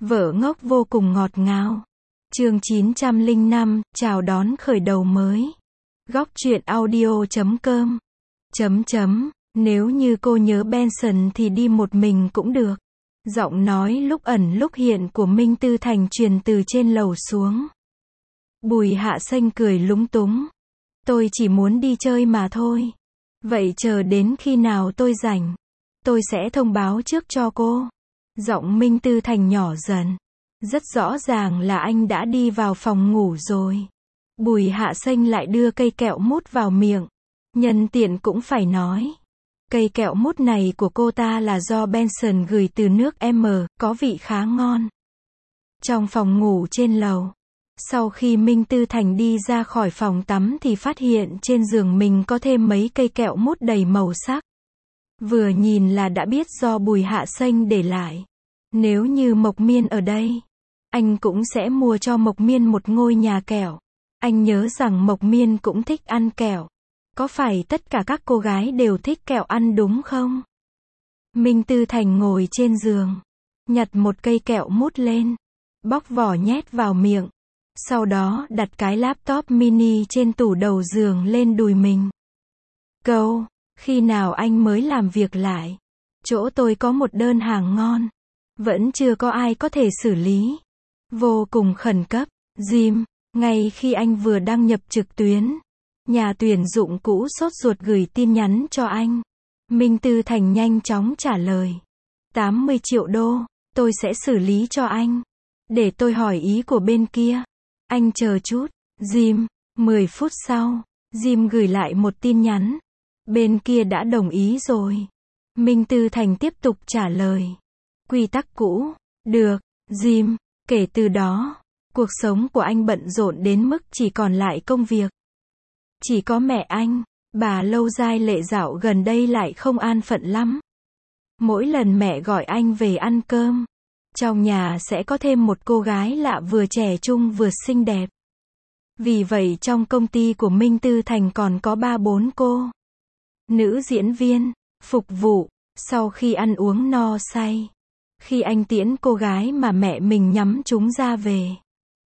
Vợ ngốc vô cùng ngọt ngào. Chương 905, chào đón khởi đầu mới. Góc truyện audio.com. Nếu như cô nhớ Benson thì đi một mình cũng được. Giọng nói lúc ẩn lúc hiện của Minh Tư Thành truyền từ trên lầu xuống. Bùi Hạ Xanh cười lúng túng. Tôi chỉ muốn đi chơi mà thôi. Vậy chờ đến khi nào tôi rảnh, tôi sẽ thông báo trước cho cô. Giọng Minh Tư Thành nhỏ dần. Rất rõ ràng là anh đã đi vào phòng ngủ rồi. Bùi Hạ Xanh lại đưa cây kẹo mút vào miệng. Nhân tiện cũng phải nói, cây kẹo mút này của cô ta là do Benson gửi từ nước M, có vị khá ngon. Trong phòng ngủ trên lầu, sau khi Minh Tư Thành đi ra khỏi phòng tắm thì phát hiện trên giường mình có thêm mấy cây kẹo mút đầy màu sắc. Vừa nhìn là đã biết do Bùi Hạ Xanh để lại. Nếu như Mộc Miên ở đây, anh cũng sẽ mua cho Mộc Miên một ngôi nhà kẹo. Anh nhớ rằng Mộc Miên cũng thích ăn kẹo. Có phải tất cả các cô gái đều thích kẹo ăn đúng không? Minh Tư Thành ngồi trên giường, nhặt một cây kẹo mút lên, bóc vỏ nhét vào miệng. Sau đó đặt cái laptop mini trên tủ đầu giường lên đùi mình. Câu, khi nào anh mới làm việc lại? Chỗ tôi có một đơn hàng ngon. Vẫn chưa có ai có thể xử lý. Vô cùng khẩn cấp. Jim, ngay khi anh vừa đăng nhập trực tuyến, nhà tuyển dụng cũ sốt ruột gửi tin nhắn cho anh. Minh Tư Thành nhanh chóng trả lời. 80 triệu đô, tôi sẽ xử lý cho anh. Để tôi hỏi ý của bên kia. Anh chờ chút. Jim, 10 phút sau, Jim gửi lại một tin nhắn. Bên kia đã đồng ý rồi. Minh Tư Thành tiếp tục trả lời. Quy tắc cũ. Được, Jim. Kể từ đó, cuộc sống của anh bận rộn đến mức chỉ còn lại công việc. Chỉ có mẹ anh, bà Lâu Giai Lệ dạo gần đây lại không an phận lắm. Mỗi lần mẹ gọi anh về ăn cơm, trong nhà sẽ có thêm một cô gái lạ vừa trẻ trung vừa xinh đẹp. Vì vậy trong công ty của Minh Tư Thành còn có 3-4 cô nữ diễn viên, phục vụ. Sau khi ăn uống no say, khi anh tiễn cô gái mà mẹ mình nhắm chúng ra về,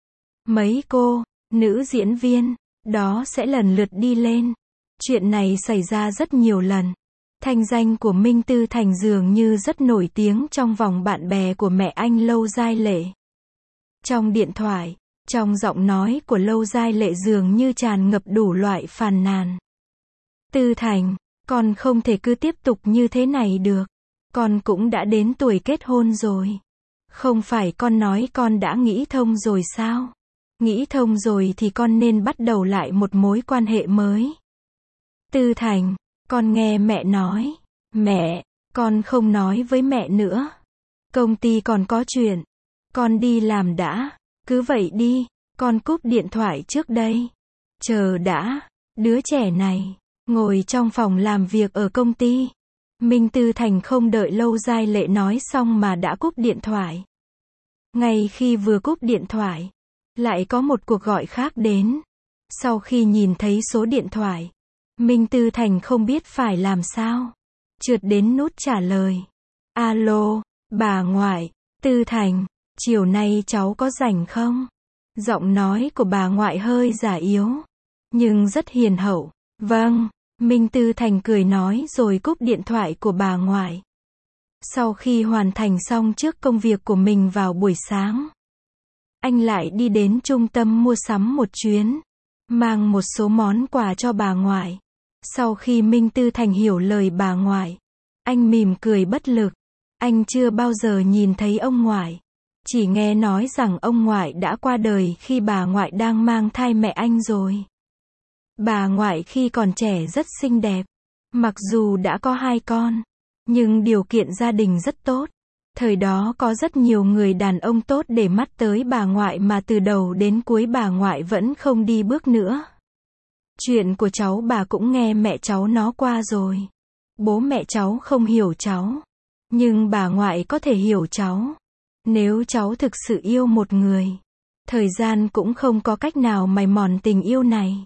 mấy cô nữ diễn viên đó sẽ lần lượt đi lên. Chuyện này xảy ra rất nhiều lần. Thanh danh của Minh Tư Thành dường như rất nổi tiếng trong vòng bạn bè của mẹ anh Lâu Giai Lệ. Trong điện thoại, trong giọng nói của Lâu Giai Lệ dường như tràn ngập đủ loại phàn nàn. Tư Thành, con không thể cứ tiếp tục như thế này được. Con cũng đã đến tuổi kết hôn rồi. Không phải con nói con đã nghĩ thông rồi sao? Nghĩ thông rồi thì con nên bắt đầu lại một mối quan hệ mới. Tư Thành, con nghe mẹ nói. Mẹ, con không nói với mẹ nữa. Công ty còn có chuyện. Con đi làm đã. Cứ vậy đi, con cúp điện thoại trước đây. Chờ đã, đứa trẻ này ngồi trong phòng làm việc ở công ty. Minh Tư Thành không đợi Lâu Giai Lệ nói xong mà đã cúp điện thoại. Ngay khi vừa cúp điện thoại, lại có một cuộc gọi khác đến. Sau khi nhìn thấy số điện thoại, Minh Tư Thành không biết phải làm sao. Trượt đến nút trả lời. Alo, bà ngoại. Tư Thành, chiều nay cháu có rảnh không? Giọng nói của bà ngoại hơi giả yếu, nhưng rất hiền hậu. Vâng. Minh Tư Thành cười nói rồi cúp điện thoại của bà ngoại. Sau khi hoàn thành xong trước công việc của mình vào buổi sáng, anh lại đi đến trung tâm mua sắm một chuyến, mang một số món quà cho bà ngoại. Sau khi Minh Tư Thành hiểu lời bà ngoại, anh mỉm cười bất lực. Anh chưa bao giờ nhìn thấy ông ngoại, chỉ nghe nói rằng ông ngoại đã qua đời khi bà ngoại đang mang thai mẹ anh rồi. Bà ngoại khi còn trẻ rất xinh đẹp. Mặc dù đã có 2 con, nhưng điều kiện gia đình rất tốt. Thời đó có rất nhiều người đàn ông tốt để mắt tới bà ngoại mà từ đầu đến cuối bà ngoại vẫn không đi bước nữa. Chuyện của cháu bà cũng nghe mẹ cháu nó qua rồi. Bố mẹ cháu không hiểu cháu, nhưng bà ngoại có thể hiểu cháu. Nếu cháu thực sự yêu một người, thời gian cũng không có cách nào mài mòn tình yêu này.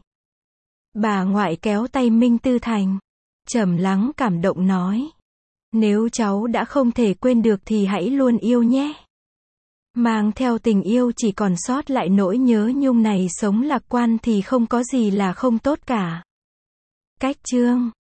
Bà ngoại kéo tay Minh Tư Thành, trầm lắng cảm động nói. Nếu cháu đã không thể quên được thì hãy luôn yêu nhé. Mang theo tình yêu chỉ còn sót lại nỗi nhớ nhung này, sống lạc quan thì không có gì là không tốt cả. Cách chương